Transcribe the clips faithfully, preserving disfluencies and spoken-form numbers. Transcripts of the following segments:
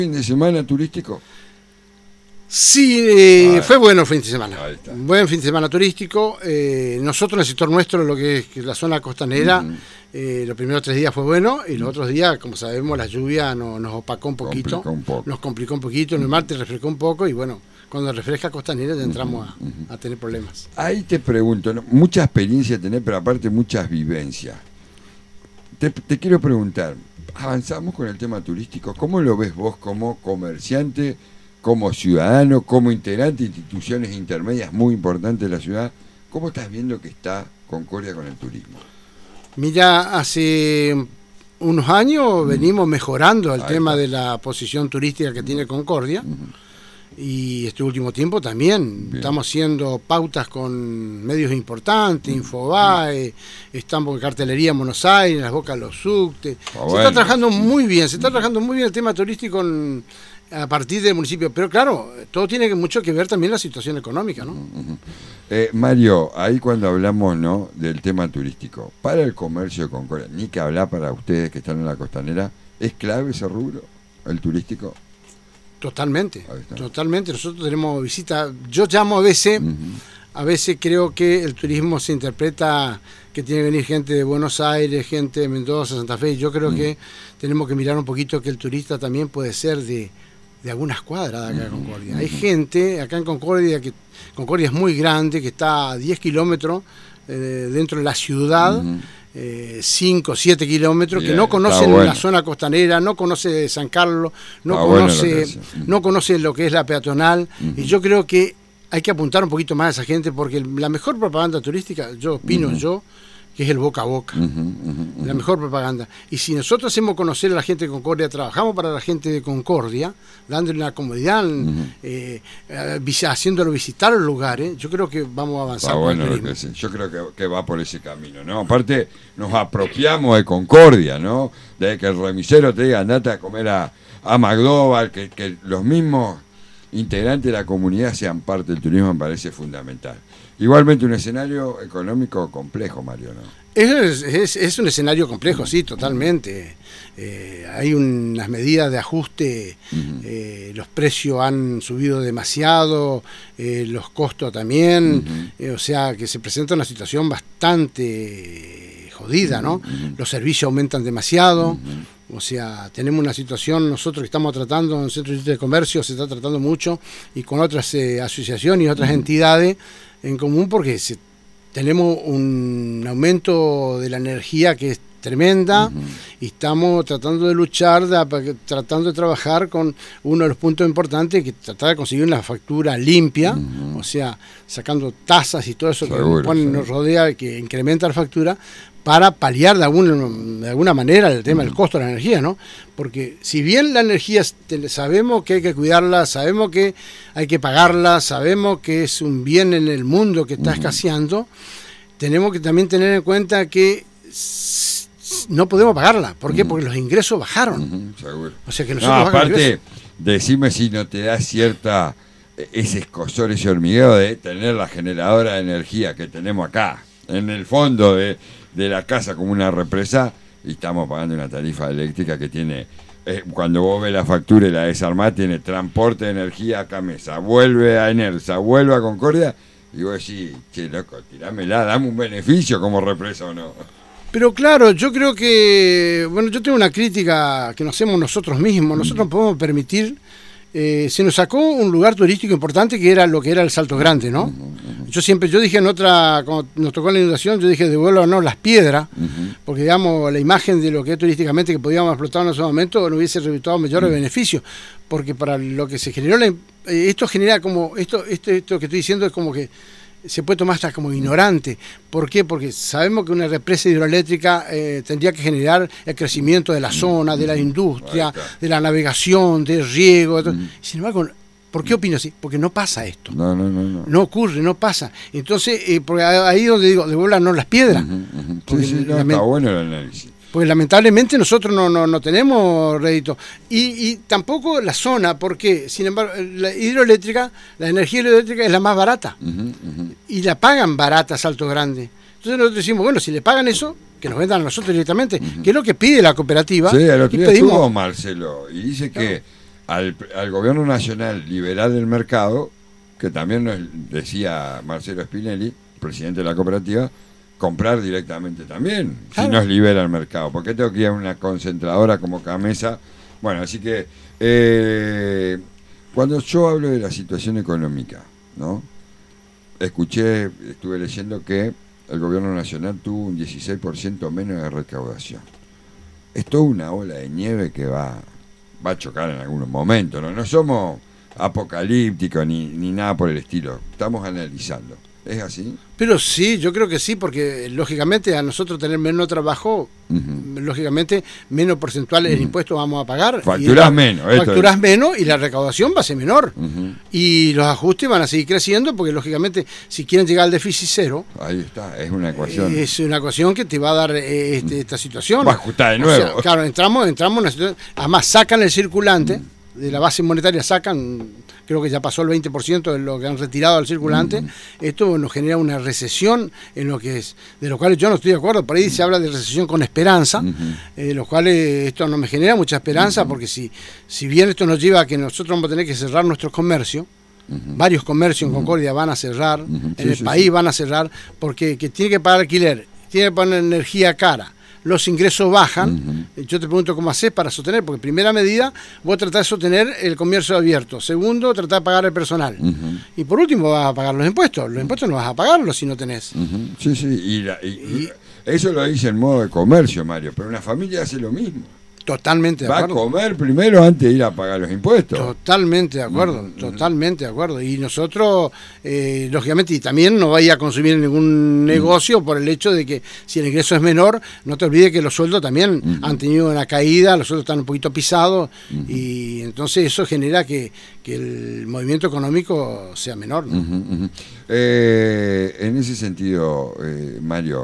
¿Fin de semana turístico? Sí, eh, ah, fue bueno el fin de semana. Buen fin de semana turístico. Eh, nosotros en el sector nuestro, lo que es la zona costanera, uh-huh. eh, los primeros tres días fue bueno y los uh-huh. otros días, como sabemos, la lluvia no, nos opacó un poquito. Complicó un poco. Nos complicó un poquito. En el martes refrescó un poco y bueno, cuando refresca costanera ya entramos uh-huh. a, a tener problemas. Ahí te pregunto, ¿no? Mucha experiencia tenés, pero aparte muchas vivencias. Te, te quiero preguntar, avanzamos con el tema turístico. ¿Cómo lo ves vos como comerciante, como ciudadano, como integrante de instituciones intermedias muy importantes de la ciudad? ¿Cómo estás viendo que está Concordia con el turismo? Mira, hace unos años mm. venimos mejorando el Ahí tema está. de la posición turística que mm. tiene Concordia. Mm. Y este último tiempo también Bien. estamos haciendo pautas con medios importantes, mm. Infobae, estamos en cartelería en Buenos Aires, en las bocas de los subtes. Oh, se bueno. está trabajando muy bien, se está mm. trabajando muy bien el tema turístico en, a partir del municipio. Pero claro, todo tiene mucho que ver también la situación económica, ¿no? Uh-huh. eh, Mario, ahí cuando hablamos, ¿no?, del tema turístico, para el comercio de Concordia, ni que hablar para ustedes que están en la costanera, ¿es clave ese rubro, el turístico? Totalmente, totalmente. Nosotros tenemos visitas. Yo llamo a veces, uh-huh. a veces creo que el turismo se interpreta que tiene que venir gente de Buenos Aires, gente de Mendoza, Santa Fe. Y yo creo uh-huh. que tenemos que mirar un poquito que el turista también puede ser de, de algunas cuadras de acá uh-huh. de Concordia. Uh-huh. Hay gente acá en Concordia, que Concordia es muy grande, que está a diez kilómetros eh, dentro de la ciudad. Uh-huh. cinco, siete kilómetros, Bien, que no conocen bueno. la zona costanera, no conoce San Carlos, no está conoce bueno no conoce lo que es la peatonal, uh-huh. y yo creo que hay que apuntar un poquito más a esa gente, porque la mejor propaganda turística, yo opino uh-huh. yo, que es el boca a boca, uh-huh, uh-huh. la mejor propaganda. Y si nosotros hacemos conocer a la gente de Concordia, trabajamos para la gente de Concordia, dándole una comodidad, uh-huh. eh, haciéndolo visitar los lugares, yo creo que vamos a avanzar. Ah, bueno, lo que sí. Yo creo que, que va por ese camino, ¿no? Aparte, nos apropiamos de Concordia, ¿no? De que el remisero te diga, andate a comer a, a McDonald's, que, que los mismos integrantes de la comunidad sean parte del turismo, me parece fundamental. Igualmente un escenario económico complejo, Mario, ¿no? Es, es, es un escenario complejo, sí, totalmente. Eh, hay unas medidas de ajuste, uh-huh. eh, los precios han subido demasiado, eh, los costos también, uh-huh. eh, o sea que se presenta una situación bastante jodida, ¿no? Uh-huh. Los servicios aumentan demasiado. Uh-huh. O sea, tenemos una situación, nosotros que estamos tratando en el Centro de Comercio, se está tratando mucho, y con otras eh, asociaciones y otras uh-huh. entidades en común, porque se, tenemos un aumento de la energía que es tremenda, uh-huh. y estamos tratando de luchar, de, tratando de trabajar con uno de los puntos importantes, que tratar de conseguir una factura limpia, uh-huh. o sea, sacando tasas y todo eso seguro, que pone, nos rodea, que incrementa la factura, para paliar de alguna, de alguna manera el tema uh-huh. del costo de la energía, ¿no? Porque si bien la energía sabemos que hay que cuidarla, sabemos que hay que pagarla, sabemos que es un bien en el mundo que está uh-huh. escaseando, tenemos que también tener en cuenta que no podemos pagarla. ¿Por qué? Uh-huh. Porque los ingresos bajaron. Uh-huh, seguro. O sea que nosotros no, aparte, decime si no te da cierta ese escozor, ese hormigueo de tener la generadora de energía que tenemos acá, en el fondo de de la casa como una represa, y estamos pagando una tarifa eléctrica que tiene, eh, cuando vos ves la factura y la desarmás, tiene transporte de energía acá a Mesa, vuelve a Enersa, vuelve a Concordia, y vos decís, che loco, tirámela, dame un beneficio como represa o no. Pero claro, yo creo que, bueno, yo tengo una crítica que nos hacemos nosotros mismos, nosotros mm. podemos permitir. Eh, se nos sacó un lugar turístico importante que era lo que era el Salto Grande, ¿no? Uh-huh, uh-huh. Yo siempre, yo dije en otra, cuando nos tocó la inundación, yo dije devuélvanos las piedras, uh-huh. porque digamos la imagen de lo que es turísticamente que podíamos explotar en ese momento no hubiese resultado mayores uh-huh. beneficios, porque para lo que se generó, la, eh, esto genera como, esto, esto, esto que estoy diciendo es como que se puede tomar hasta como ignorante. ¿Por qué? Porque sabemos que una represa hidroeléctrica eh, tendría que generar el crecimiento de la zona, de la industria, de la navegación, del riego. Mm. Sin embargo, ¿por qué opino así? Porque no pasa esto. No, no, no. No, no ocurre, no pasa. Entonces, eh, porque ahí donde digo, devuélvanos las piedras. Uh-huh, uh-huh. Sí, sí, no, está bueno el análisis. Pues lamentablemente nosotros no, no, no tenemos rédito. Y, y tampoco la zona, porque, sin embargo, la hidroeléctrica, la energía hidroeléctrica es la más barata. Uh-huh, uh-huh. Y la pagan barata Salto Grande. Entonces nosotros decimos, bueno, si le pagan eso, que nos vendan a nosotros directamente, uh-huh. que es lo que pide la cooperativa. Sí, el otro y día pedimos... estuvo Marcelo, y dice que al, al gobierno nacional liberal del mercado, que también nos decía Marcelo Spinelli, presidente de la cooperativa, comprar directamente también, claro. Si nos libera el mercado. ¿Por qué tengo que ir a una concentradora como Camesa? Bueno, así que eh, cuando yo hablo de la situación económica, ¿no? Escuché, estuve leyendo que el gobierno nacional tuvo un dieciséis por ciento menos de recaudación. Es toda una ola de nieve que va, va a chocar en algunos momentos, ¿no? No somos apocalípticos ni, ni nada por el estilo, estamos analizando. ¿Es así? Pero sí, yo creo que sí, porque lógicamente a nosotros tener menos trabajo, uh-huh. lógicamente menos porcentual uh-huh. el impuesto vamos a pagar. Facturás la, menos. Facturás es. menos y la recaudación va a ser menor. Uh-huh. Y los ajustes van a seguir creciendo porque lógicamente si quieren llegar al déficit cero... Ahí está, es una ecuación. Es una ecuación que te va a dar eh, este, esta situación. Va a ajustar de nuevo. O sea, claro, entramos, entramos en una situación... Además sacan el circulante, uh-huh. de la base monetaria sacan... Creo que ya pasó el veinte por ciento de lo que han retirado al circulante. Mm. Esto nos genera una recesión en lo que es, de lo cual yo no estoy de acuerdo. Por ahí se habla de recesión con esperanza, mm-hmm. eh, lo cual eh, esto no me genera mucha esperanza, mm-hmm. porque si, si bien esto nos lleva a que nosotros vamos a tener que cerrar nuestros comercios, mm-hmm. varios comercios en Concordia van a cerrar, mm-hmm. en sí, el sí, país sí. van a cerrar, porque que tiene que pagar alquiler, tiene que poner energía cara, los ingresos bajan, uh-huh. yo te pregunto cómo haces para sostener, porque primera medida, vos tratás de sostener el comercio abierto, segundo, tratás de pagar el personal, uh-huh. y por último vas a pagar los impuestos, los impuestos no vas a pagarlos si no tenés. Uh-huh. Sí, sí, y, la, y, y eso lo dice en modo de comercio, Mario, pero una familia hace lo mismo. Totalmente de acuerdo. Va a comer primero antes de ir a pagar los impuestos. Totalmente de acuerdo, uh-huh. totalmente de acuerdo. Y nosotros, eh, lógicamente, y también no vaya a consumir ningún negocio uh-huh. por el hecho de que si el ingreso es menor, no te olvides que los sueldos también uh-huh. han tenido una caída, los sueldos están un poquito pisados, uh-huh. y entonces eso genera que, que el movimiento económico sea menor, ¿no? Uh-huh, uh-huh. Eh, en ese sentido, eh, Mario,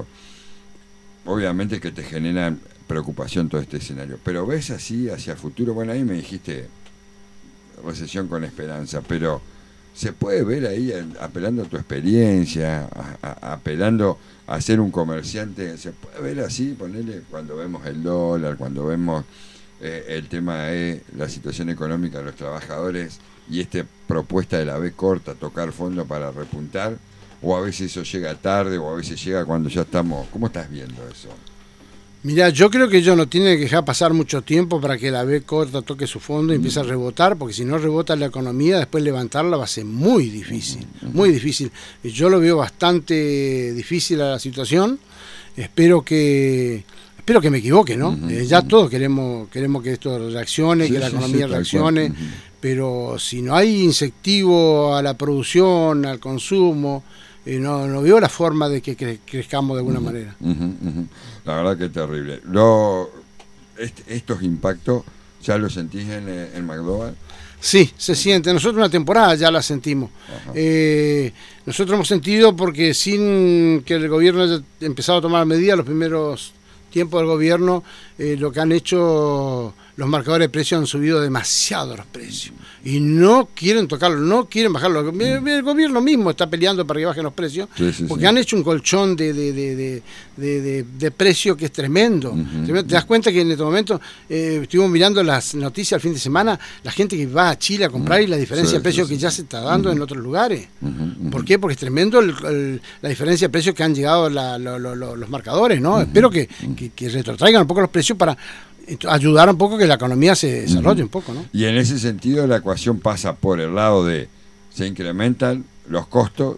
obviamente que te generan preocupación todo este escenario, pero ves así hacia el futuro. Bueno, ahí me dijiste recesión con esperanza, pero se puede ver ahí apelando a tu experiencia, a, a, apelando a ser un comerciante, se puede ver así, ponerle cuando vemos el dólar, cuando vemos eh, el tema de la situación económica de los trabajadores y esta propuesta de la B corta, tocar fondo para repuntar, o a veces eso llega tarde, o a veces llega cuando ya estamos. ¿Cómo estás viendo eso? Mirá, yo creo que ellos no tienen que dejar pasar mucho tiempo para que la B corta toque su fondo y uh-huh. empiece a rebotar, porque si no rebota la economía, después levantarla va a ser muy difícil, uh-huh. muy difícil. Yo lo veo bastante difícil a la situación, espero que espero que me equivoque, ¿no? Uh-huh. Eh, ya todos queremos queremos que esto reaccione, sí, que la sí, economía sí, reaccione, uh-huh. pero si no hay incentivo a la producción, al consumo, eh, no, no veo la forma de que cre- crezcamos de alguna uh-huh. manera. Uh-huh. Uh-huh. La verdad que es terrible. Lo, est, estos impactos, ¿ya los sentís en, en McDowell? Sí, se siente. Nosotros una temporada ya la sentimos. Eh, nosotros hemos sentido porque sin que el gobierno haya empezado a tomar medidas, los primeros tiempos del gobierno, eh, lo que han hecho, los marcadores de precios han subido demasiado los precios. Y no quieren tocarlo, no quieren bajarlo. El, el gobierno mismo está peleando para que bajen los precios, sí, sí, porque sí. han hecho un colchón de, de, de, de, de, de, de precio que es tremendo. Uh-huh. Te das cuenta que en este momento, eh, estuvimos mirando las noticias el fin de semana, la gente que va a Chile a comprar uh-huh. y la diferencia sí, de precio sí, que sí. ya se está dando uh-huh. en otros lugares. Uh-huh. ¿Por qué? Porque es tremendo el, el, la diferencia de precios que han llegado la, lo, lo, lo, los marcadores, ¿no? Uh-huh. Espero que, que, que retrotraigan un poco los precios para ayudar un poco a que la economía se desarrolle uh-huh. un poco, ¿no? Y en ese sentido la ecuación pasa por el lado de se incrementan los costos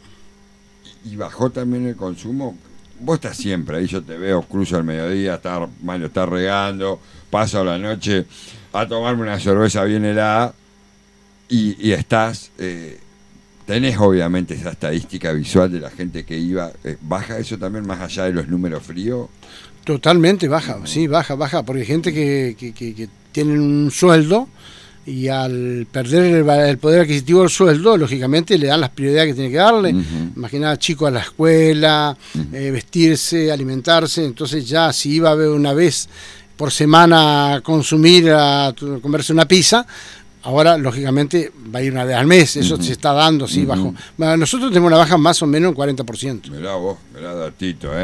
y bajó también el consumo. Vos estás siempre ahí, yo te veo, cruzo al mediodía, está, Mario está regando, paso a la noche a tomarme una cerveza bien helada y, y estás, eh, tenés obviamente esa estadística visual de la gente que iba, eh, ¿baja eso también más allá de los números fríos? Totalmente baja, no. sí, baja, baja, porque hay gente que, que, que, que tiene un sueldo y al perder el, el poder adquisitivo del sueldo, lógicamente le dan las prioridades que tiene que darle. Uh-huh. Imaginá chicos a la escuela, uh-huh. eh, vestirse, alimentarse, entonces ya si iba a ver una vez por semana a consumir, a comerse una pizza, ahora, lógicamente, va a ir una vez al mes, eso uh-huh. se está dando, sí, uh-huh. bajo. Bueno, nosotros tenemos una baja más o menos un cuarenta por ciento. Mirá vos, mirá datito, ¿eh?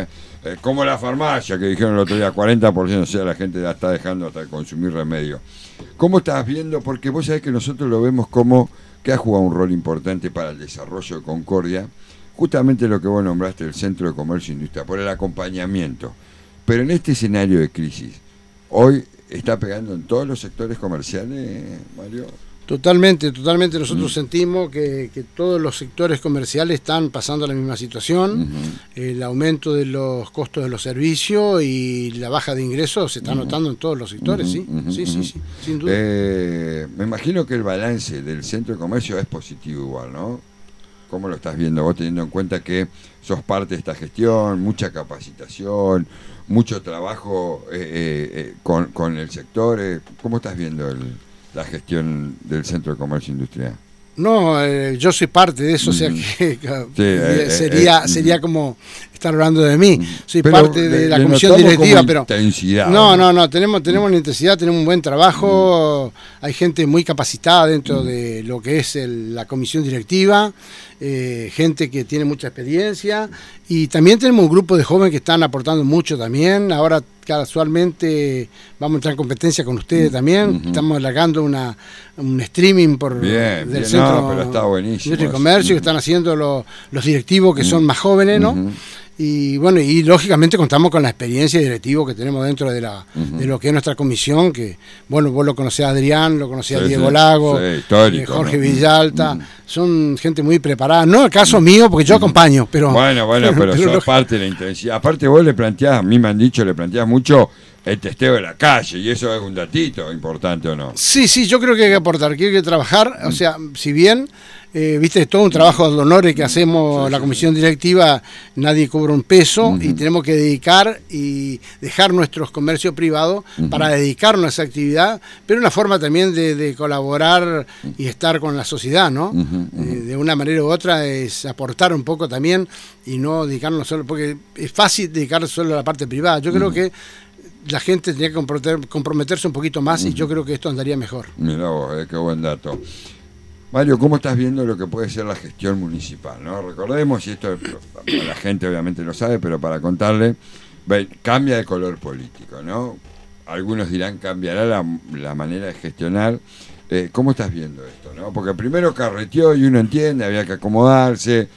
Eh, como la farmacia, que dijeron el otro día, cuarenta por ciento, o sea, la gente ya está dejando hasta de consumir remedio. ¿Cómo estás viendo? Porque vos sabés que nosotros lo vemos como que ha jugado un rol importante para el desarrollo de Concordia, justamente lo que vos nombraste, el Centro de Comercio e Industria, por el acompañamiento. Pero en este escenario de crisis, hoy está pegando en todos los sectores comerciales, Mario. Totalmente, totalmente. Nosotros mm. sentimos que, que todos los sectores comerciales están pasando la misma situación. Uh-huh. El aumento de los costos de los servicios y la baja de ingresos se está uh-huh. notando en todos los sectores, uh-huh. ¿sí? Uh-huh. Sí, sí, sí, sin duda. Eh, me imagino que el balance del centro de comercio es positivo igual, ¿no? ¿Cómo lo estás viendo vos, teniendo en cuenta que sos parte de esta gestión, mucha capacitación, mucho trabajo eh, eh, eh, con, con el sector? Eh, ¿Cómo estás viendo el... la gestión del Centro de Comercio Industrial? No, eh, yo soy parte de eso, mm. o sea que, que sí, eh, sería eh, sería como estar hablando de mí. Soy pero parte de la comisión directiva, pero intensidad, no, no, no, tenemos tenemos una intensidad, tenemos un buen trabajo, mm. hay gente muy capacitada dentro mm. de lo que es el, la comisión directiva, eh, gente que tiene mucha experiencia y también tenemos un grupo de jóvenes que están aportando mucho también. Ahora casualmente vamos a entrar en competencia con ustedes también. Uh-huh. Estamos alargando una, un streaming por bien, del bien, Centro no, pero está buenísimo, de Comercio, uh-huh. que están haciendo los, los directivos que uh-huh. son más jóvenes, ¿no? Uh-huh. Y bueno, y lógicamente contamos con la experiencia de directivo que tenemos dentro de la uh-huh. de lo que es nuestra comisión, que bueno, vos lo conocés a Adrián, lo conocés sí, a Diego sí, Lago, sí, histórico, eh, Jorge ¿no? Villalta, uh-huh. son gente muy preparada, no el caso uh-huh. mío, porque yo uh-huh. acompaño, pero... Bueno, bueno, pero, pero sos parte de la intensidad. Aparte vos le planteás, a mí me han dicho, le planteás mucho el testeo de la calle, y eso es un datito importante, ¿o no? Sí, sí, yo creo que hay que aportar, que hay que trabajar, uh-huh. o sea, si bien... Eh, viste, es todo un trabajo de honores que hacemos sí, la comisión directiva, nadie cobra un peso uh-huh. y tenemos que dedicar y dejar nuestros comercios privados uh-huh. para dedicarnos a esa actividad, pero una forma también de, de colaborar y estar con la sociedad, ¿no? Uh-huh. Eh, de una manera u otra es aportar un poco también y no dedicarnos solo, porque es fácil dedicarse solo a la parte privada. Yo uh-huh. creo que la gente tenía que comprometerse un poquito más uh-huh. y yo creo que esto andaría mejor. Mirá vos, eh, qué buen dato. Mario, ¿cómo estás viendo lo que puede ser la gestión municipal, ¿no? Recordemos, y esto la gente obviamente lo sabe, pero para contarle, cambia de color político, ¿no? Algunos dirán cambiará la, la manera de gestionar. Eh, ¿Cómo estás viendo esto, no? Porque primero carreteó y uno entiende, había que acomodarse,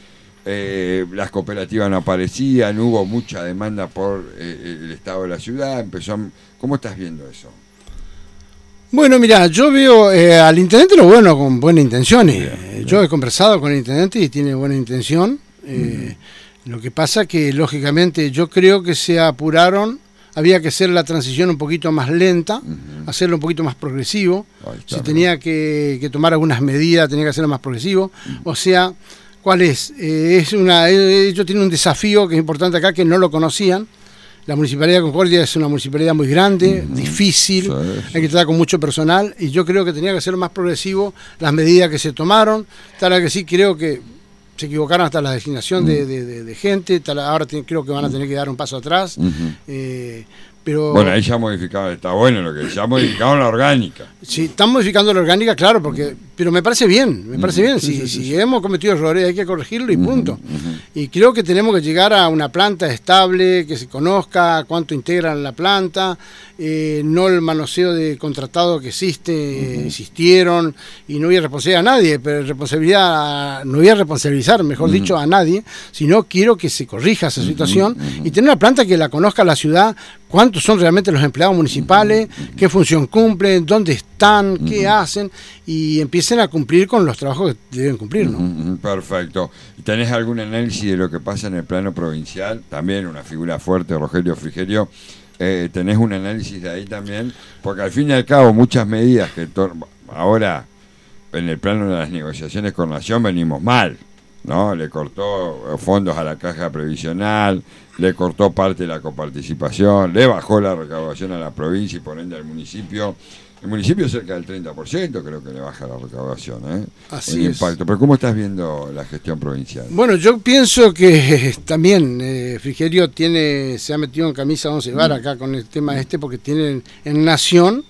eh, las cooperativas no aparecían, hubo mucha demanda por eh, el estado de la ciudad, empezó a... ¿Cómo estás viendo eso? Bueno, mira, yo veo eh, al intendente lo bueno con buenas intenciones. Bien, bien. Yo he conversado con el intendente y tiene buena intención. Eh, uh-huh. Lo que pasa que, lógicamente, yo creo que se apuraron. Había que hacer la transición un poquito más lenta, uh-huh. hacerlo un poquito más progresivo. Está, si tenía que, que tomar algunas medidas, tenía que hacerlo más progresivo. Uh-huh. O sea, ¿cuál es? Eh, es una, ellos tienen un desafío que es importante acá, que no lo conocían. La Municipalidad de Concordia es una municipalidad muy grande, uh-huh. difícil, sí, sí. hay que tratar con mucho personal y yo creo que tenía que ser más progresivo las medidas que se tomaron. Tal que sí, creo que se equivocaron hasta la designación uh-huh. de, de, de, de gente, tal, ahora te, creo que van a tener que dar un paso atrás. Uh-huh. eh, pero bueno, ahí ya modificaron, está bueno lo que ya modificaron la orgánica. Sí, están modificando la orgánica, claro, porque pero me parece bien, me parece uh-huh. bien. Sí, si, sí, sí, si sí. hemos cometido errores hay que corregirlo y punto. Uh-huh. Y creo que tenemos que llegar a una planta estable, que se conozca cuánto integran la planta, eh, no el manoseo de contratado que existe, uh-huh. existieron, y no voy a responsabilizar a nadie, pero responsabilidad, no voy a responsabilizar, mejor uh-huh. dicho, a nadie, sino quiero que se corrija esa uh-huh. situación uh-huh. y tener una planta que la conozca la ciudad, cuántos son realmente los empleados municipales, uh-huh. qué función cumplen, dónde están, uh-huh. qué hacen, y empiecen a cumplir con los trabajos que deben cumplir, ¿no? Uh-huh. Perfecto. ¿Tenés algún análisis de lo que pasa en el plano provincial? También una figura fuerte, Rogelio Frigerio. Eh, ¿Tenés un análisis de ahí también? Porque al fin y al cabo muchas medidas que to- ahora en el plano de las negociaciones con Nación venimos mal, ¿no? Le cortó fondos a la caja previsional, le cortó parte de la coparticipación, le bajó la recaudación a la provincia y por ende al municipio. El municipio cerca del treinta por ciento creo que le baja la recaudación, ¿eh? Así el es. impacto. Pero ¿cómo estás viendo la gestión provincial? Bueno, yo pienso que también eh, Frigerio tiene, se ha metido en camisa once varas acá con el tema este, porque tienen en Nación,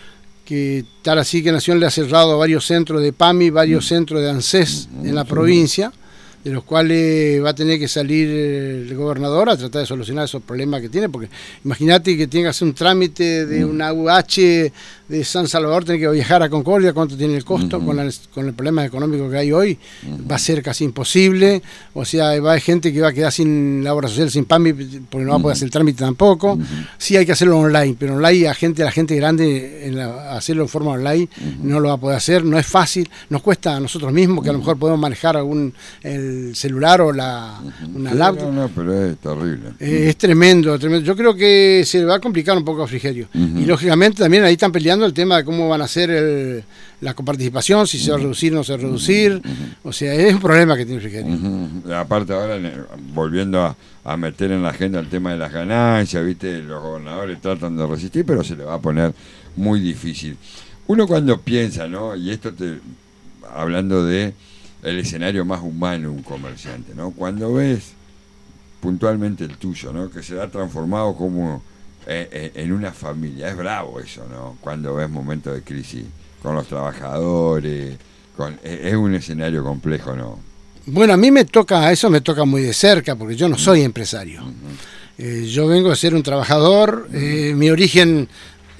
que tal así que Nación le ha cerrado varios centros de PAMI, varios mm. centros de ANSES mm. en la provincia, de los cuales va a tener que salir el gobernador a tratar de solucionar esos problemas que tiene, porque imagínate que tenga que hacer un trámite de una U H de San Salvador, tiene que viajar a Concordia, cuánto tiene el costo, uh-huh. con, la, con el problema económico que hay hoy, uh-huh. va a ser casi imposible. O sea, va a haber gente que va a quedar sin la obra social, sin P A M I, porque no va a poder uh-huh. hacer el trámite tampoco. Uh-huh. Sí hay que hacerlo online, pero online a gente, a la gente grande, en la, hacerlo en forma online, uh-huh. no lo va a poder hacer, no es fácil, nos cuesta a nosotros mismos, que a lo mejor podemos manejar algún el celular o la uh-huh. una sí, laptop. No, no, pero es terrible. Eh, uh-huh. Es tremendo, tremendo. Yo creo que se va a complicar un poco a Frigerio. Uh-huh. Y lógicamente también ahí están peleando el tema de cómo van a hacer el, la coparticipación, si se va a reducir o no se va a reducir. Uh-huh. O sea, es un problema que tiene Frigerio. Uh-huh. Aparte ahora, volviendo a, a meter en la agenda el tema de las ganancias, viste, los gobernadores tratan de resistir, pero se le va a poner muy difícil. Uno cuando piensa, ¿no? Y esto te hablando de el escenario más humano de un comerciante, ¿no? Cuando ves puntualmente el tuyo, ¿no? Que se ha transformado como eh, en una familia, es bravo eso, ¿no? Cuando ves momentos de crisis con los trabajadores, con, eh, es un escenario complejo, ¿no? Bueno, a mí me toca, eso me toca muy de cerca, porque yo no soy empresario. Uh-huh. Eh, yo vengo de ser un trabajador, uh-huh. eh, mi origen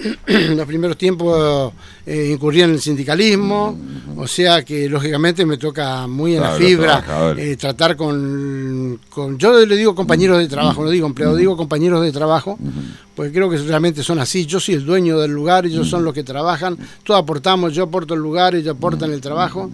en los primeros tiempos eh, incurría en el sindicalismo, uh-huh. o sea que lógicamente me toca muy en claro, la fibra eh, tratar con, con, yo le digo compañeros de trabajo, uh-huh. no digo empleados, uh-huh. digo compañeros de trabajo, uh-huh. porque creo que realmente son así. Yo soy el dueño del lugar, ellos uh-huh. son los que trabajan, todos aportamos, yo aporto el lugar, ellos aportan uh-huh. el trabajo,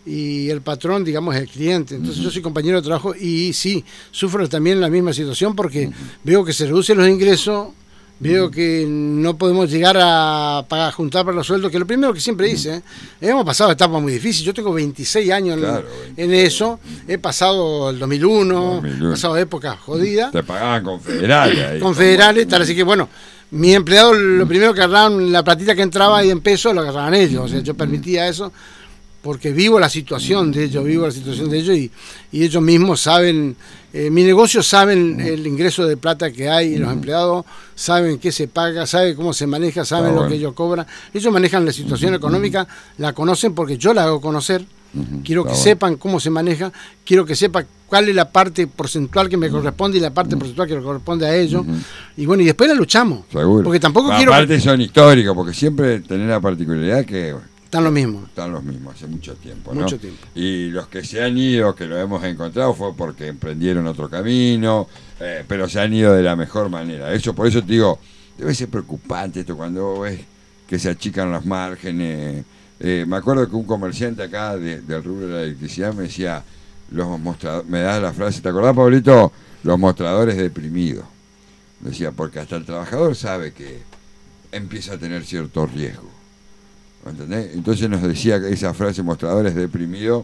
y el patrón, digamos, es el cliente. Entonces uh-huh. yo soy compañero de trabajo y sí, sufro también la misma situación porque uh-huh. veo que se reducen los ingresos. Veo que no podemos llegar a pagar, juntar para los sueldos, que lo primero que siempre dice, ¿eh? hemos pasado etapas muy difíciles. Yo tengo veintiséis años en, claro, en eso, he pasado el dos mil uno, he pasado épocas jodidas. Te pagaban con federales. Ahí, con federales, tal, así que bueno, mi empleado lo primero que agarraban, la platita que entraba ahí en pesos, lo agarraban ellos, o sea, yo permitía eso, porque vivo la situación de ellos, vivo la situación de ellos y, y ellos mismos saben, eh, mi negocio saben el ingreso de plata que hay, y los empleados saben qué se paga, saben cómo se maneja, saben ah, lo bueno. que ellos cobran. Ellos manejan la situación económica, la conocen porque yo la hago conocer. Uh-huh, quiero que bueno. sepan cómo se maneja, quiero que sepan cuál es la parte porcentual que me corresponde y la parte uh-huh. porcentual que le corresponde a ellos. Uh-huh. Y bueno, y después la luchamos. Seguro. Porque tampoco bueno, quiero... Aparte son históricos, porque siempre tienen la particularidad que... Están los mismos. Están los mismos, hace mucho tiempo, ¿no? Mucho tiempo. Y los que se han ido, que lo hemos encontrado, fue porque emprendieron otro camino, eh, pero se han ido de la mejor manera. Eso, por eso te digo, debe ser preocupante esto cuando ves que se achican los márgenes. Eh, me acuerdo que un comerciante acá de, del rubro de la electricidad me decía, los mostradores, me da la frase, ¿te acordás, Pablito? Los mostradores deprimidos. Decía, porque hasta el trabajador sabe que empieza a tener cierto riesgo. ¿Entendés? Entonces nos decía que esa frase, mostradores deprimidos,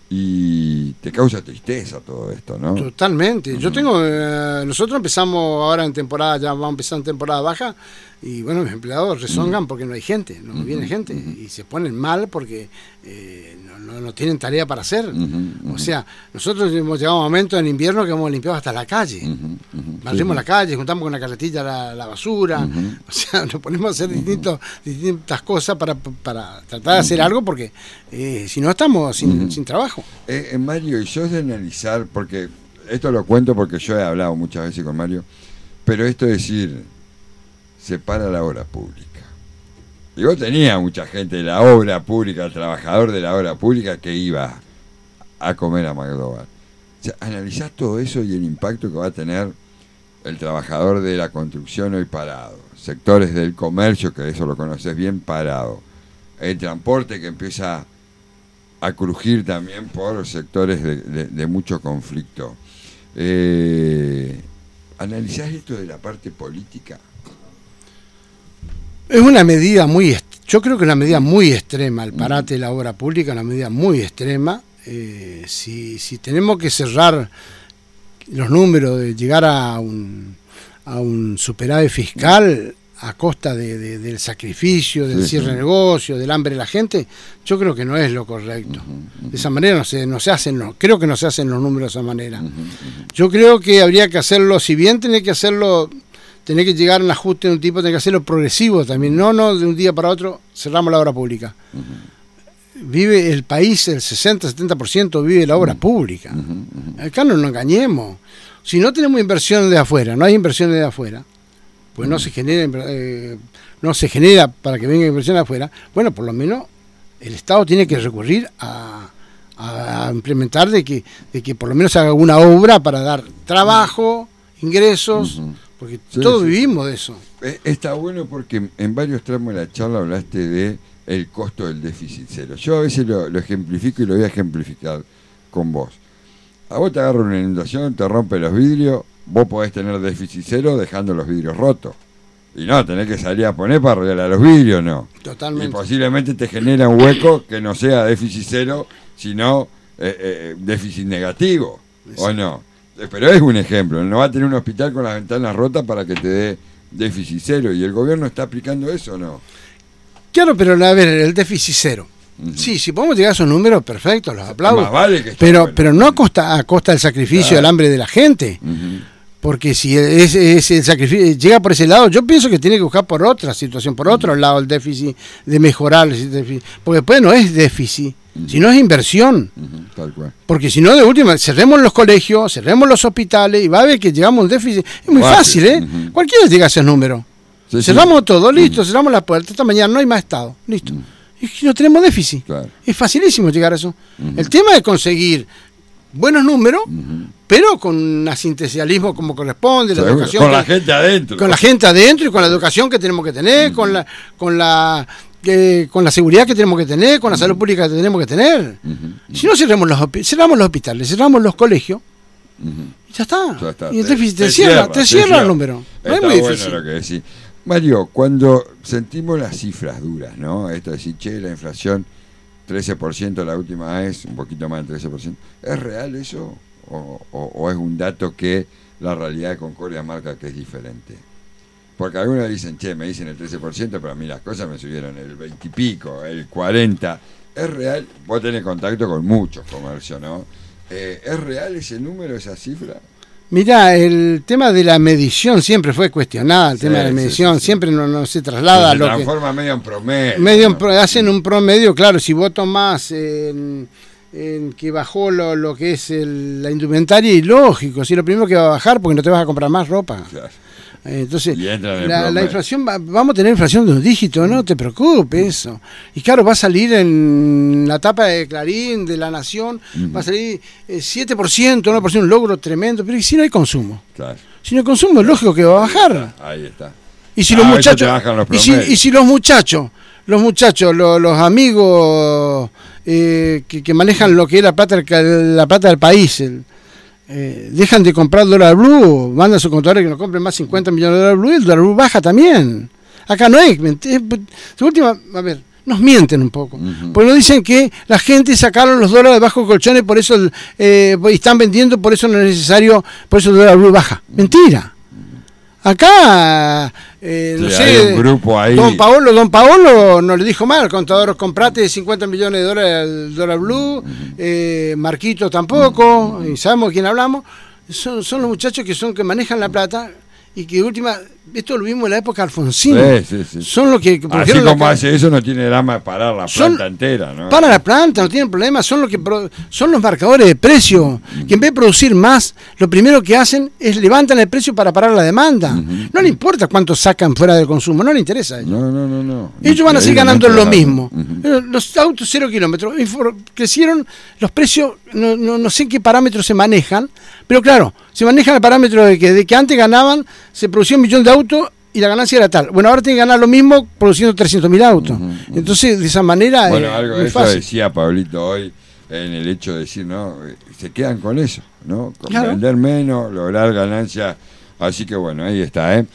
y te causa tristeza todo esto, ¿no? Totalmente. Uh-huh. Yo tengo, eh, nosotros empezamos ahora en temporada, ya vamos a empezar en temporada baja, y bueno, mis empleados rezongan uh-huh. porque no hay gente, no uh-huh. viene gente, uh-huh. y se ponen mal porque eh, no, no, no tienen tarea para hacer. Uh-huh. Uh-huh. O sea, nosotros hemos llegado a un momento en invierno que hemos limpiado hasta la calle. Uh-huh. Uh-huh. Barrimos sí, la calle, juntamos con una carretilla la, la basura, uh-huh. o sea, nos ponemos a hacer uh-huh. distintos, distintas cosas para, para tratar de hacer uh-huh. algo porque eh, si no estamos sin, uh-huh. sin trabajo. Eh, eh, Mario, y yo de analizar, porque esto lo cuento porque yo he hablado muchas veces con Mario, pero esto es decir, separa la obra pública. Y vos tenías mucha gente de la obra pública, el trabajador de la obra pública que iba a comer a McDonald's. O sea, analizás todo eso y el impacto que va a tener el trabajador de la construcción hoy parado, sectores del comercio, que eso lo conoces bien, parado, el transporte que empieza a crujir también por sectores de, de, de mucho conflicto. Eh, ¿Analizás esto de la parte política? Es una medida muy, yo creo que es una medida muy extrema, el parate de la obra pública, una medida muy extrema. Eh, si, si tenemos que cerrar los números, de llegar a un, a un superávit fiscal a costa de, de, del sacrificio, del sí, cierre sí. de negocio, del hambre de la gente, yo creo que no es lo correcto. Uh-huh, uh-huh. De esa manera no se, no se hacen, no, creo que no se hacen los números de esa manera. Uh-huh, uh-huh. Yo creo que habría que hacerlo, si bien tiene que hacerlo, tener que llegar a un ajuste de un tipo, tiene que hacerlo progresivo también, no, no de un día para otro cerramos la obra pública. Uh-huh. vive el país, el sesenta a setenta por ciento vive la obra pública. Uh-huh, uh-huh. Acá no nos engañemos. Si no tenemos inversión de afuera, no hay inversiones de afuera, pues uh-huh. no se genera eh, no se genera para que venga inversión de afuera, bueno, por lo menos el Estado tiene que recurrir a, a implementar de que, de que por lo menos haga alguna obra para dar trabajo, ingresos, uh-huh. porque sí, todos sí. vivimos de eso. Está bueno porque en varios tramos de la charla hablaste de el costo del déficit cero. Yo a veces lo, lo ejemplifico y lo voy a ejemplificar con vos. A vos te agarra una inundación, te rompe los vidrios, vos podés tener déficit cero dejando los vidrios rotos. Y no, tenés que salir a poner para arreglar los vidrios, no. Totalmente. Y posiblemente te genera un hueco que no sea déficit cero, sino eh, eh, déficit negativo, sí. ¿O no? Pero es un ejemplo, no va a tener un hospital con las ventanas rotas para que te dé déficit cero. ¿Y el gobierno está aplicando eso o no? Claro, pero a ver, el déficit cero. Uh-huh. Sí, si podemos llegar a esos números, perfecto, los aplaudo. Más vale que pero, bueno. pero no a costa, a costa del sacrificio, claro. del hambre de la gente. Uh-huh. Porque si es, es el sacrificio llega por ese lado, yo pienso que tiene que buscar por otra situación, por otro uh-huh. lado el déficit, de mejorar el déficit. Porque después no es déficit, uh-huh. sino es inversión. Uh-huh. Tal cual. Porque si no, de última, cerremos los colegios, cerremos los hospitales y va a ver que llegamos a un déficit. Es muy fácil, fácil ¿eh? Uh-huh. Cualquiera llega a esos números. Sí, cerramos sí. todo, listo, uh-huh. cerramos la puerta, esta mañana no hay más Estado, listo. Uh-huh. Y no tenemos déficit. Claro. Es facilísimo llegar a eso. Uh-huh. El tema es conseguir buenos números, uh-huh. pero con un asistencialismo como corresponde, la educación con que, la gente adentro. Con la gente adentro y con la educación que tenemos que tener, uh-huh. con la con la eh, con la seguridad que tenemos que tener, con la uh-huh. salud pública que tenemos que tener. Uh-huh. Si no cerramos los cerramos los hospitales, cerramos los colegios. Uh-huh. Ya está. Ya está. Y el déficit te, te cierra, cierra, te cierra, cierra el número. No es muy difícil. Bueno lo que decís. Mario, cuando sentimos las cifras duras, ¿no? Esto de decir, che, la inflación trece por ciento la última vez, un poquito más del trece por ciento, ¿es real eso? ¿O, o, o es un dato que la realidad de Concordia marca que es diferente? Porque algunos dicen, che, me dicen el trece por ciento, pero a mí las cosas me subieron el veinte y pico, el cuarenta. ¿Es real? Vos tenés contacto con muchos comercios, ¿no? Eh, ¿Es real ese número, esa cifra? Mirá, el tema de la medición siempre fue cuestionado, el sí, tema de la medición sí, sí, siempre no, no se traslada se a lo transforma que, medio en promedio. Medio en ¿no? pro, hacen un promedio, claro, si vos tomás en, en que bajó lo, lo que es el, la indumentaria, y lógico, si lo primero que va a bajar porque no te vas a comprar más ropa. Claro. Entonces, la, la inflación, va, vamos a tener inflación de un dígito, no te preocupes eso. Y claro, va a salir en la tapa de Clarín, de La Nación, uh-huh. va a salir eh, siete por ciento, nueve por ciento, un logro tremendo, pero ¿y si no hay consumo? Claro. Si no hay consumo, es lógico que va a bajar. Ahí está. Y si ah, los muchachos, los y, si, y si los muchachos, los muchachos, los, los amigos eh, que, que manejan lo que es la plata, la plata del país, el, Eh, dejan de comprar dólar blue, mandan a sus contadores que nos compren más cincuenta millones de dólar blue, y el dólar blue baja también. Acá no hay, es, de última, a ver, nos mienten un poco, uh-huh. porque nos dicen que la gente sacaron los dólares de bajo colchones, por eso eh, están vendiendo, por eso no es necesario, por eso el dólar blue baja. Mentira. Acá, eh, no sí, sé, un grupo ahí. Don Paolo, Don Paolo no le dijo mal, contador, comprate cincuenta millones de dólares al dólar blue, uh-huh. eh, Marquito tampoco, uh-huh. y sabemos de quién hablamos, son, son los muchachos que son que manejan la plata y que última, esto lo vimos en la época Alfonsín, sí, sí, sí. son los que... Así como la, hace eso no tiene drama de parar la son, planta entera, ¿no? Para la planta, no tienen problema, son los que son los marcadores de precio, uh-huh. que en vez de producir más, lo primero que hacen es levantan el precio para parar la demanda. Uh-huh. No le importa cuánto sacan fuera del consumo, no le interesa a ellos. No, no, no, no. Ellos van a seguir ganando lo mismo. Uh-huh. Los autos cero kilómetros crecieron, los precios, no, no, no sé en qué parámetros se manejan, pero claro, se manejan el parámetro de que, de que antes ganaban, se producía un millón de autos y la ganancia era tal. Bueno, ahora tienen que ganar lo mismo produciendo trescientos mil autos. Uh-huh, uh-huh. Entonces, de esa manera bueno, es algo muy de eso fácil. Decía Pablito hoy, en el hecho de decir, ¿no? Se quedan con eso, ¿no? Con claro. vender menos, lograr ganancias. Así que bueno, ahí está, ¿eh?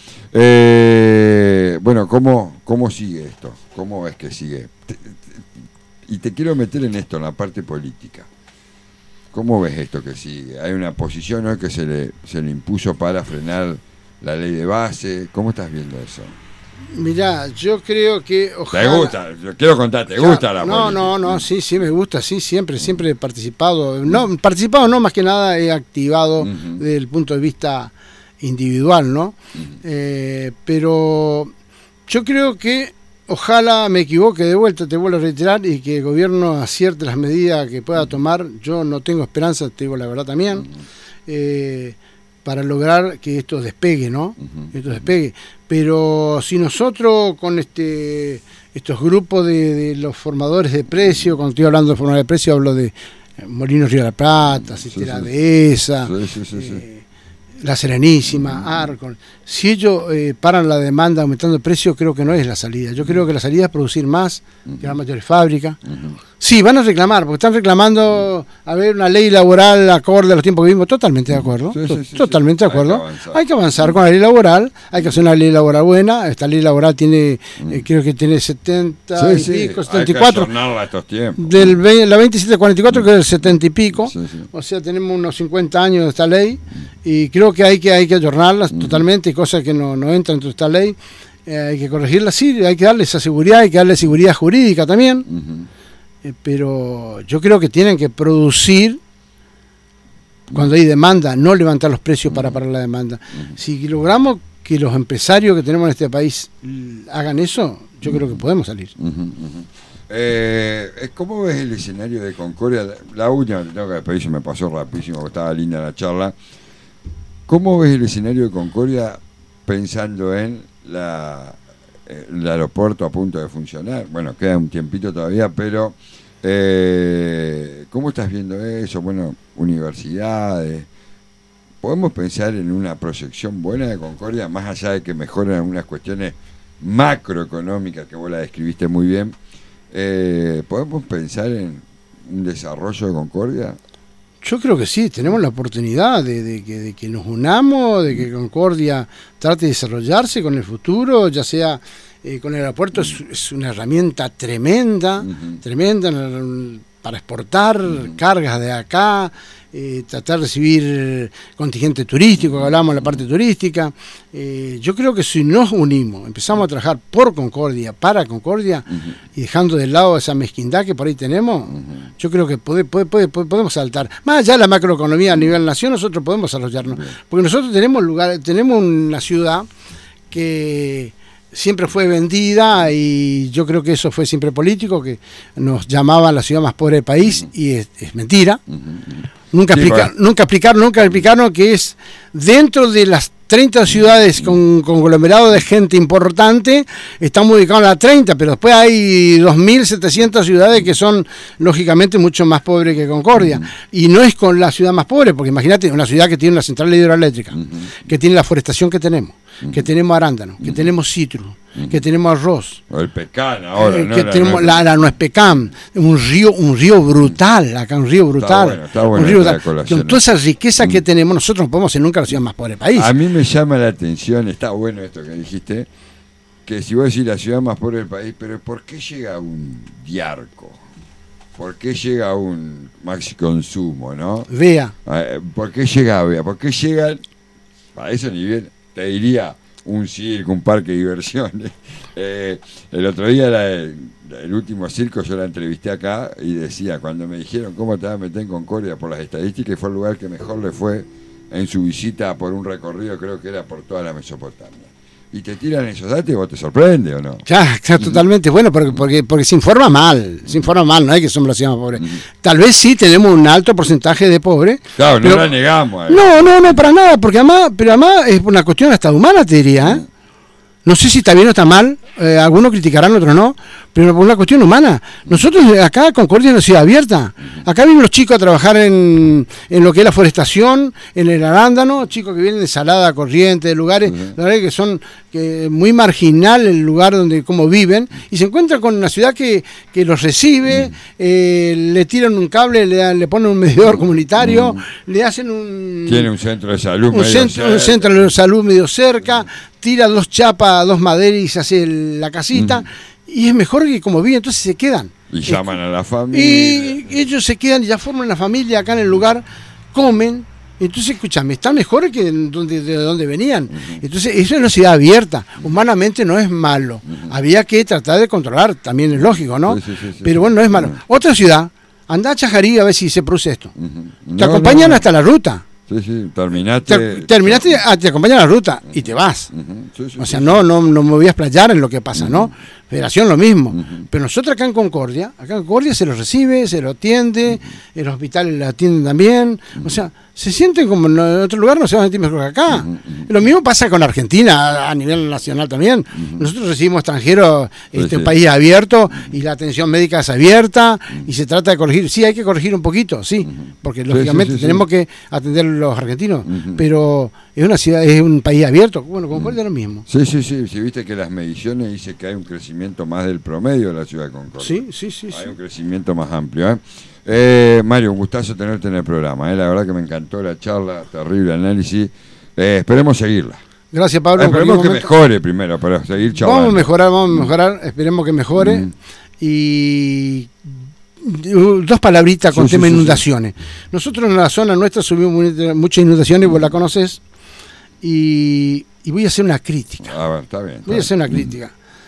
eh bueno, ¿cómo, ¿cómo sigue esto? ¿Cómo es que sigue? Te, te, y te quiero meter en esto, en la parte política. ¿Cómo ves esto que sigue? Hay una posición hoy que se le, se le impuso para frenar la ley de base. ¿Cómo estás viendo eso? Mirá, yo creo que ojalá... ¿Te gusta? Yo quiero contar, ¿te claro, gusta la no, política? No, no, no, sí, sí, me gusta, sí, siempre, siempre he participado. No, participado no, más que nada he activado uh-huh. desde el punto de vista individual, ¿no? Uh-huh. Eh, pero yo creo que Ojalá me equivoque de vuelta, te vuelvo a reiterar, y que el gobierno acierte las medidas que pueda tomar. Yo no tengo esperanza, te digo la verdad también, uh-huh. eh, para lograr que esto despegue, ¿no? Uh-huh. Esto despegue. Pero si nosotros con este estos grupos de, de los formadores de precio, cuando estoy hablando de formadores de precio, hablo de Molinos Río de la Plata, Citera sí, sí. Dehesa, sí, sí, sí, sí. Eh, La Serenísima, uh-huh. Arcon. Si ellos eh, paran la demanda aumentando el precio, creo que no es la salida. Yo creo que la salida es producir más, uh-huh. crear mayores fábricas. Uh-huh. Sí, van a reclamar, porque están reclamando a ver una ley laboral acorde a los tiempos que vivimos. Totalmente de acuerdo. Sí, sí, sí, Totalmente sí. de acuerdo. Hay que, hay que avanzar con la ley laboral, hay que hacer una ley laboral buena. Esta ley laboral tiene, uh-huh. eh, creo que tiene setenta sí, y sí. pico, setenta y cuatro. Hay que a estos tiempos. Del veinte, la veintisiete cuarenta y cuatro, uh-huh. que es el setenta y pico. Sí, sí. O sea, tenemos unos cincuenta años de esta ley, uh-huh. y creo que hay que, hay que ayornarlas uh-huh. totalmente, cosas que no, no entran dentro de esta ley. Eh, hay que corregirlas, sí, hay que darle esa seguridad, hay que darle seguridad jurídica también. Uh-huh. Pero yo creo que tienen que producir cuando hay demanda, no levantar los precios para parar la demanda. Si logramos que los empresarios que tenemos en este país hagan eso, yo creo que podemos salir. Uh-huh, uh-huh. Eh, ¿Cómo ves el escenario de Concordia? La última que tengo que despedir, se me pasó rapidísimo, porque estaba linda la charla. ¿Cómo ves el escenario de Concordia pensando en la... el aeropuerto a punto de funcionar? Bueno, queda un tiempito todavía, pero eh, ¿cómo estás viendo eso? Bueno, universidades, ¿podemos pensar en una proyección buena de Concordia, más allá de que mejoren algunas cuestiones macroeconómicas que vos la describiste muy bien? Eh, ¿podemos pensar en un desarrollo de Concordia? Yo creo que sí, tenemos la oportunidad de, de, que, de que nos unamos, de que Concordia trate de desarrollarse con el futuro, ya sea eh, con el aeropuerto, es, es una herramienta tremenda, uh-huh. tremenda para exportar uh-huh. cargas de acá, eh, tratar de recibir contingente turístico, que hablamos de la parte turística. Eh, yo creo que si nos unimos, empezamos a trabajar por Concordia, para Concordia, uh-huh. y dejando de lado esa mezquindad que por ahí tenemos, uh-huh. yo creo que puede, puede, puede, podemos saltar. Más allá de la macroeconomía a nivel nación, nosotros podemos desarrollarnos. Uh-huh. Porque nosotros tenemos lugar, tenemos una ciudad que siempre fue vendida, y yo creo que eso fue siempre político, que nos llamaban la ciudad más pobre del país, uh-huh. y es, es mentira. Uh-huh. Nunca, sí, explicar, bueno. nunca explicaron, nunca explicaron que es dentro de las treinta ciudades con conglomerado de gente importante, estamos ubicados en las treinta, pero después hay dos mil setecientas ciudades que son lógicamente mucho más pobres que Concordia. Uh-huh. Y no es con la ciudad más pobre, porque imagínate, una ciudad que tiene una central hidroeléctrica, uh-huh. que tiene la forestación que tenemos, uh-huh. que tenemos arándano, que uh-huh. tenemos citrus, uh-huh. que tenemos arroz. O el pecan ahora, eh, ¿no? Que la, tenemos no, la, la no es pecan, un río, un río brutal, acá un río brutal. Está bueno, está bueno, un río brutal. Con toda esa riqueza uh-huh. que tenemos, nosotros no podemos ser nunca la ciudad más pobre del país. A mí me llama la atención, está bueno esto que dijiste, que si vos decís la ciudad más pobre del país, pero ¿por qué llega un Diarco? ¿Por qué llega un Maxi Consumo, no? Vea. ¿Por qué llega Vea? ¿Por qué llegan, para eso ni bien, te diría, un circo, un parque de diversiones? Eh, el otro día, la, el último circo, yo la entrevisté acá y decía, cuando me dijeron cómo te vas a meter en Concordia por las estadísticas, fue el lugar que mejor le fue en su visita por un recorrido, creo que era por toda la Mesopotamia. Y te tiran esos datos y vos te sorprende, ¿o no? Ya, ya totalmente. Bueno, porque, porque, porque se informa mal, se informa mal, no hay que somos la ciudad más pobre. Tal vez sí tenemos un alto porcentaje de pobres. Claro, pero, no la negamos. Eh. No, no, no, para nada, porque además, pero además es una cuestión hasta humana, te diría, ¿eh? No sé si está bien o está mal, eh, algunos criticarán, otros no, pero por una cuestión humana. Nosotros acá, Concordia es una ciudad abierta. Acá vienen los chicos a trabajar en, en lo que es la forestación, en el arándano, chicos que vienen de Salada, Corrientes, de lugares, uh-huh. la verdad que son que, muy marginal el lugar donde cómo viven, y se encuentran con una ciudad que, que los recibe, uh-huh. eh, le tiran un cable, le, dan, le ponen un medidor comunitario, uh-huh. le hacen un... Tiene un centro de salud un medio centro, cerca. Un centro de salud medio cerca, uh-huh. tira dos chapas, dos maderas y se hace la casita, uh-huh. y es mejor que como viven, entonces se quedan. Y llaman a la familia. Y ellos se quedan y ya forman una familia acá en el lugar, comen. Entonces, escúchame, están mejor que donde, de donde venían. Uh-huh. Entonces, eso es una ciudad abierta. Humanamente no es malo. Uh-huh. Había que tratar de controlar, también es lógico, ¿no? Sí, sí, sí, Pero bueno, no es malo. Uh-huh. Otra ciudad, anda a Chajarí a ver si se produce esto. Uh-huh. Te no, acompañan no, hasta la ruta. Sí, sí, terminaste. Te, terminaste, te acompañan a la ruta y te vas. Uh-huh. Sí, sí, o sea, sí, no, no, no me voy a explayar en lo que pasa, uh-huh. ¿no? Federación lo mismo. Uh-huh. Pero nosotros acá en Concordia, acá en Concordia se los recibe, se los atiende, uh-huh. en los hospitales los atienden también. Uh-huh. O sea, se sienten como en otro lugar, no se van a sentir mejor que acá. Uh-huh. Lo mismo pasa con Argentina, a nivel nacional también. Uh-huh. Nosotros recibimos extranjeros, este sí, sí. país abierto, y la atención médica es abierta, uh-huh. y se trata de corregir. Sí, hay que corregir un poquito, sí, uh-huh. porque sí, lógicamente sí, sí, tenemos sí. que atender a los argentinos, uh-huh. pero es una ciudad, es un país abierto. Bueno, Concordia es uh-huh. lo mismo. Sí, sí, sí, sí, viste que las mediciones dice que hay un crecimiento más del promedio de la ciudad de Concordia. Sí, sí, sí. Hay sí. un crecimiento más amplio, ¿eh? Eh, Mario, un gustazo tenerte en el programa, ¿eh? La verdad que me encantó la charla, terrible análisis. Eh, esperemos seguirla. Gracias, Pablo. Eh, esperemos que mejore primero para seguir charlando. Vamos a mejorar, vamos a mejorar, esperemos que mejore. Mm. Y dos palabritas con sí, tema sí, inundaciones. Sí. Nosotros en la zona nuestra subimos muchas inundaciones, vos la conoces, y, y voy a hacer una crítica. A ver, está bien. Está voy a hacer una crítica.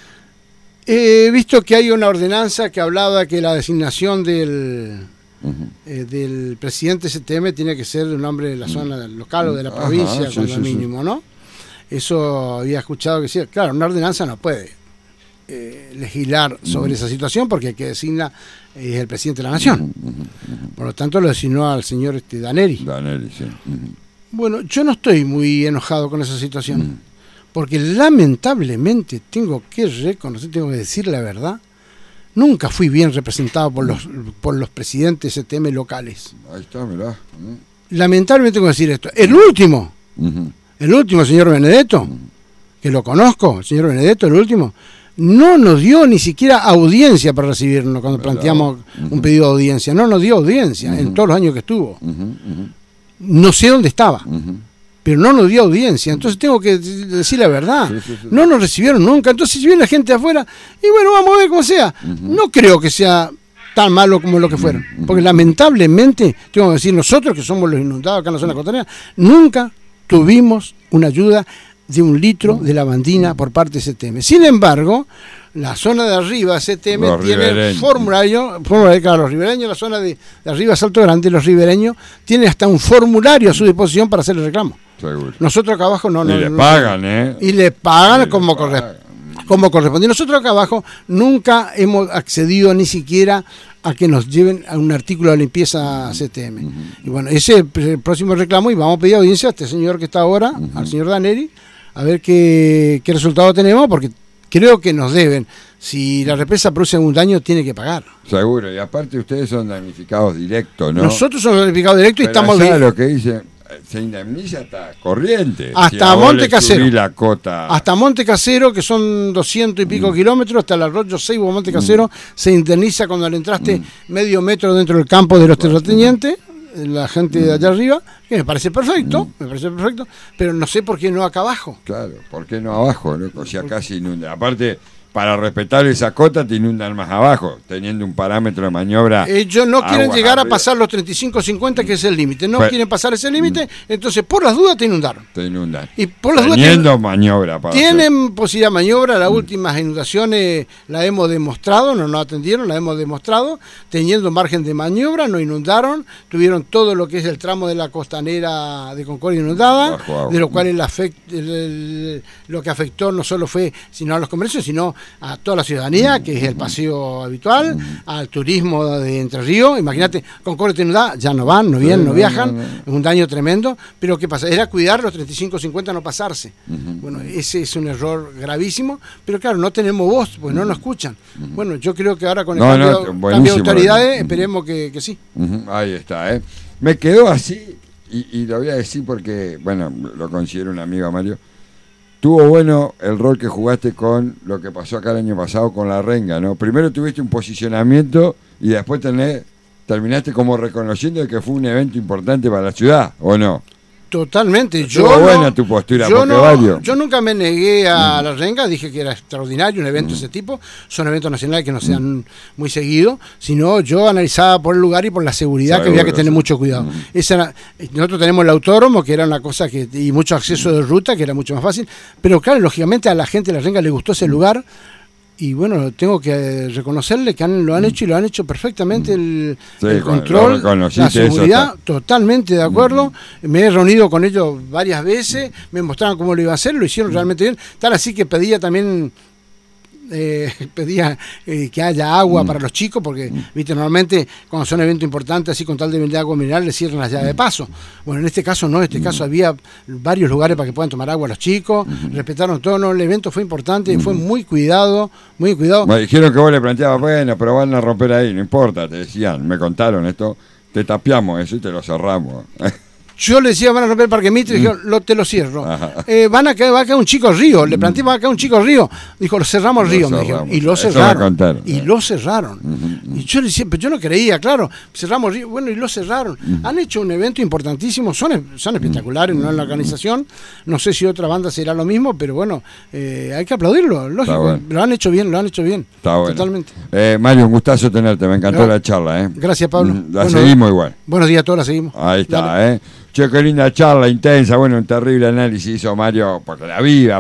He visto que hay una ordenanza que hablaba que la designación del, uh-huh. eh, del presidente C T M tiene que ser un hombre de la zona local o de la provincia, Ajá, sí, cuando sí, mínimo, sí. ¿no? Eso había escuchado que sí. Claro, una ordenanza no puede eh, legislar sobre uh-huh. esa situación porque el que designa es el presidente de la nación. Uh-huh. Uh-huh. Por lo tanto, lo designó al señor este, Daneri. Daneri, sí. Uh-huh. Bueno, yo no estoy muy enojado con esa situación. Uh-huh. Porque lamentablemente tengo que reconocer, tengo que decir la verdad, nunca fui bien representado por los por los presidentes C T M locales. Ahí está, mirá. Uh-huh. Lamentablemente tengo que decir esto. El último, uh-huh. el último señor Benedetto, uh-huh. que lo conozco, el señor Benedetto, el último, no nos dio ni siquiera audiencia para recibirnos cuando ¿verdad? Planteamos uh-huh. un pedido de audiencia. No nos dio audiencia uh-huh. en todos los años que estuvo. Uh-huh. Uh-huh. No sé dónde estaba. Uh-huh. Pero no nos dio audiencia, entonces tengo que decir la verdad, sí, sí, sí. no nos recibieron nunca, entonces si viene la gente de afuera, y bueno, vamos a ver cómo sea, uh-huh. no creo que sea tan malo como lo que fueron, uh-huh. porque lamentablemente, tengo que decir, nosotros que somos los inundados acá en la zona costanera, nunca tuvimos una ayuda de un litro de lavandina por parte de C T M. Sin embargo, la zona de arriba, C T M, los tiene formulario, formulario, claro, los ribereños, la zona de, de arriba, Salto Grande, los ribereños, tienen hasta un formulario a su disposición para hacer el reclamo. Seguro. Nosotros acá abajo no. Y no, le no, pagan, ¿eh? Y le pagan y como, le corre, pagan. como corresponde. Nosotros acá abajo nunca hemos accedido ni siquiera a que nos lleven a un artículo de limpieza C T M. Uh-huh. Y bueno, ese es el próximo reclamo y vamos a pedir audiencia a este señor que está ahora, uh-huh. al señor Daneri, a ver qué, qué resultado tenemos, porque creo que nos deben. Si la represa produce algún daño, tiene que pagar. Seguro, y aparte ustedes son damnificados directos, ¿no? Nosotros somos damnificados directos y estamos... Allá lo que dice, se indemniza hasta Corrientes. Hasta si Monte Casero. La cota. Hasta Monte Casero, que son doscientos y pico mm. kilómetros, hasta el Arroyo Seibo, Monte Casero, mm. se indemniza cuando le entraste mm. medio metro dentro del campo de los terratenientes, la gente mm. de allá arriba, que me parece perfecto, mm. me parece perfecto, pero no sé por qué no acá abajo. Claro, ¿por qué no abajo? ¿No? O sea, acá se inunda. Aparte, para respetar esa cota te inundan más abajo, teniendo un parámetro de maniobra. Ellos no quieren llegar arriba. A pasar los treinta y cinco cincuenta, que es el límite. No pues, quieren pasar ese límite, entonces por las dudas te inundaron. Te inundan. Y por las teniendo dudas te, maniobra. Para tienen hacer. Posibilidad de maniobra. Las mm. últimas inundaciones la hemos demostrado, no nos atendieron, la hemos demostrado. Teniendo margen de maniobra, no inundaron. Tuvieron todo lo que es el tramo de la costanera de Concordia inundada, de lo cual el afect, el, el, lo que afectó no solo fue sino a los comercios, sino a toda la ciudadanía, que es el paseo habitual, al turismo de Entre Ríos. Imagínate, Concordia inundada, ya no van, no vienen, no viajan, es un daño tremendo, pero ¿qué pasa? Era cuidar los treinta y cinco cincuenta, no pasarse. Bueno, ese es un error gravísimo, pero claro, no tenemos voz, pues no nos escuchan. Bueno, yo creo que ahora con el no, cambio, no, cambio de autoridades, esperemos que, que sí. Ahí está, ¿eh? Me quedó así, y, y lo voy a decir porque, bueno, lo considero un amigo, Mario. Tuvo bueno el rol que jugaste con lo que pasó acá el año pasado con la renga, ¿no? Primero tuviste un posicionamiento y después tenés, terminaste como reconociendo que fue un evento importante para la ciudad, ¿o no? Totalmente. Yo Estuvo no, buena tu postura, yo porque no, varios. Yo nunca me negué a mm. la renga, dije que era extraordinario un evento de mm. ese tipo. Son eventos nacionales que no se dan mm. muy seguidos, sino yo analizaba por el lugar y por la seguridad. Seguro, que había que tener sí. mucho cuidado. Mm. Esa era, nosotros tenemos el autódromo, que era una cosa que, y mucho acceso de ruta, que era mucho más fácil, pero claro, lógicamente a la gente de la renga le gustó ese lugar. Y bueno, tengo que reconocerle que han, lo han hecho y lo han hecho perfectamente, el, sí, el control, la seguridad, totalmente de acuerdo. Mm. Me he reunido con ellos varias veces, me mostraron cómo lo iban a hacer, lo hicieron mm. realmente bien. Tal así que pedía también eh, pedía eh, que haya agua Mm. para los chicos, porque, viste, normalmente cuando son eventos importantes, así con tal de vender agua mineral, le cierran las llaves de paso. Bueno, en este caso no, en este caso había varios lugares para que puedan tomar agua los chicos, respetaron todo, no, el evento fue importante, fue muy cuidado, muy cuidado. Me dijeron que vos le planteabas, bueno, pero van a romper ahí, no importa, te decían, me contaron esto, te tapiamos eso y te lo cerramos. Yo le decía, van a romper el Parque Mitre, y dijeron, lo, te lo cierro. Ajá. Eh, van a caer, va a caer un chico río, le planteé, va a caer un chico río. Dijo, lo cerramos el Lo río, me cerramos. dijeron. Y lo Eso me cerraron. contaron. Y lo cerraron. Y yo le decía, pero yo no creía, claro, cerramos el río, bueno, y lo cerraron. Han hecho un evento importantísimo, son, son espectaculares, ¿no? En la organización. No sé si otra banda será lo mismo, pero bueno, eh, hay que aplaudirlo, lógico. bueno. Lo han hecho bien, lo han hecho bien. Está bueno. Totalmente. Eh, Mario, un gustazo tenerte, me encantó No. la charla. ¿eh? Gracias, Pablo. Mm, La Bueno, seguimos igual. Buenos días a todos, la seguimos. Ahí está, Dale. ¿eh? Che, qué linda charla, intensa, bueno, un terrible análisis hizo Mario, porque la viva.